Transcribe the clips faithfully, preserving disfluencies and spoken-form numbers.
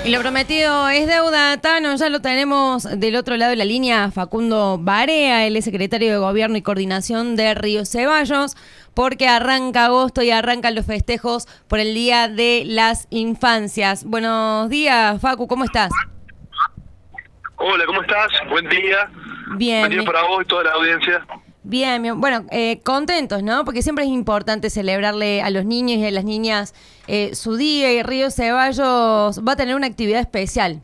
Y lo prometido es deuda, Tano. Ya lo tenemos del otro lado de la línea, Facundo Barea, él es secretario de Gobierno y Coordinación de Río Ceballos, porque arranca agosto y arrancan los festejos por el Día de las Infancias. Buenos días, Facu, ¿cómo estás? Hola, ¿cómo estás? Buen día. Bien. Buen día para vos y toda la audiencia. Bien, bien. Bueno, eh, contentos, ¿no? Porque siempre es importante celebrarle a los niños y a las niñas eh, su día, y Río Ceballos va a tener una actividad especial.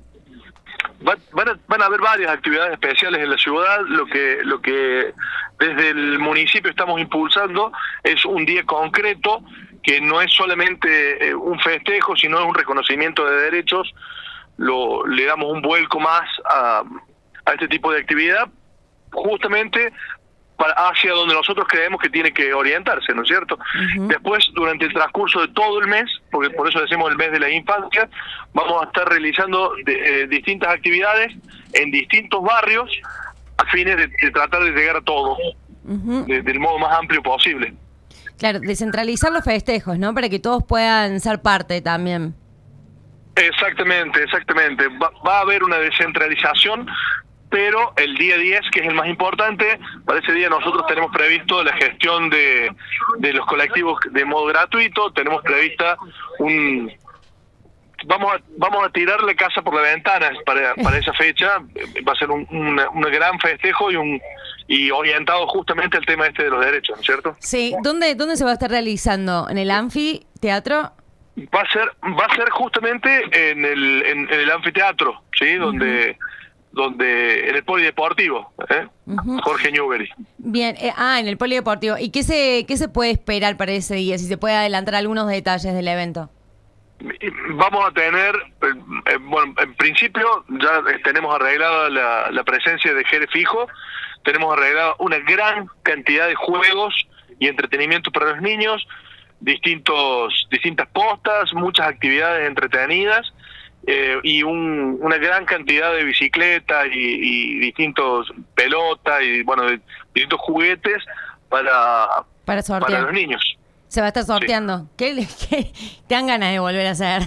Va, van, a, van a haber varias actividades especiales en la ciudad. Lo que, lo que desde el municipio estamos impulsando es un día concreto que no es solamente eh, un festejo, sino es un reconocimiento de derechos. Lo, le damos un vuelco más a, a este tipo de actividad, justamente para, hacia donde nosotros creemos que tiene que orientarse, ¿no es cierto? Uh-huh. Después, durante el transcurso de todo el mes, porque por eso decimos el mes de la infancia, vamos a estar realizando de, eh, distintas actividades en distintos barrios a fines de, de tratar de llegar a todo, uh-huh. de, del modo más amplio posible. Claro, descentralizar los festejos, ¿no? Para que todos puedan ser parte también. Exactamente, exactamente. Va, va a haber una descentralización, pero el día diez, que es el más importante, para ese día nosotros tenemos previsto la gestión de, de los colectivos de modo gratuito, tenemos prevista un... Vamos a, vamos a tirarle casa por la ventana para, para esa fecha. Va a ser un, una, un gran festejo y un y orientado justamente al tema este de los derechos, ¿no es cierto? Sí. ¿Dónde, dónde se va a estar realizando? ¿En el anfiteatro? Va a ser va a ser justamente en el en, en el anfiteatro, ¿sí? Uh-huh. Donde donde en el polideportivo, ¿eh? Uh-huh. Jorge Newbery. Bien, eh, ah, en el polideportivo. ¿Y qué se qué se puede esperar para ese día? Si se puede adelantar algunos detalles del evento. Vamos a tener, eh, bueno, en principio ya tenemos arreglada la, la presencia de Jere Fijo, tenemos arreglada una gran cantidad de juegos y entretenimiento para los niños, distintos distintas postas, muchas actividades entretenidas eh, y un, una gran cantidad de bicicletas y, y distintos pelotas y bueno de, distintos juguetes para para, para los niños. Se va a estar sorteando. Sí. ¿Qué, qué te dan ganas de volver a hacer?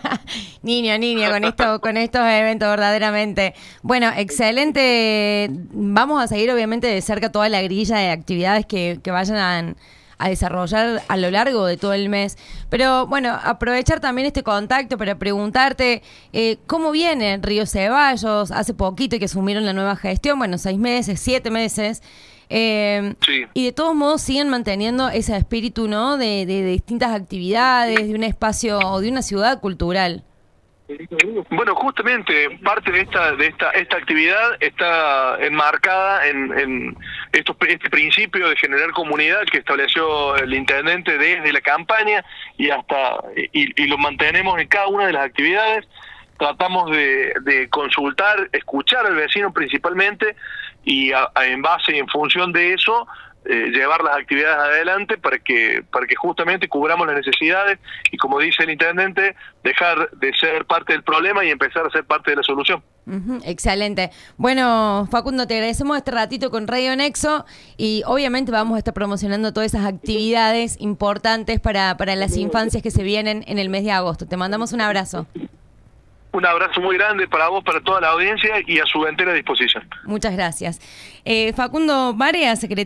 Niño, niño, con esto, con estos eventos verdaderamente. Bueno, excelente. Vamos a seguir obviamente de cerca toda la grilla de actividades que, que vayan a, a desarrollar a lo largo de todo el mes. Pero bueno, aprovechar también este contacto para preguntarte eh, cómo viene Río Ceballos. Hace poquito que asumieron la nueva gestión, bueno, seis meses, siete meses. Eh, sí. Y de todos modos siguen manteniendo ese espíritu, ¿no? De, de, de distintas actividades, de un espacio o de una ciudad cultural. Bueno, justamente parte de esta de esta esta actividad está enmarcada en, en estos, este principio de generar comunidad que estableció el intendente desde la campaña y hasta y, y lo mantenemos en cada una de las actividades. Tratamos de, de consultar, escuchar al vecino principalmente y a, a, en base y en función de eso eh, llevar las actividades adelante para que para que justamente cubramos las necesidades y, como dice el intendente, dejar de ser parte del problema y empezar a ser parte de la solución. Uh-huh, excelente. Bueno, Facundo, te agradecemos este ratito con Radio Nexo y obviamente vamos a estar promocionando todas esas actividades importantes para, para las infancias que se vienen en el mes de agosto. Te mandamos un abrazo. Un abrazo muy grande para vos, para toda la audiencia y a su entera disposición. Muchas gracias. Eh, Facundo Barea, secretario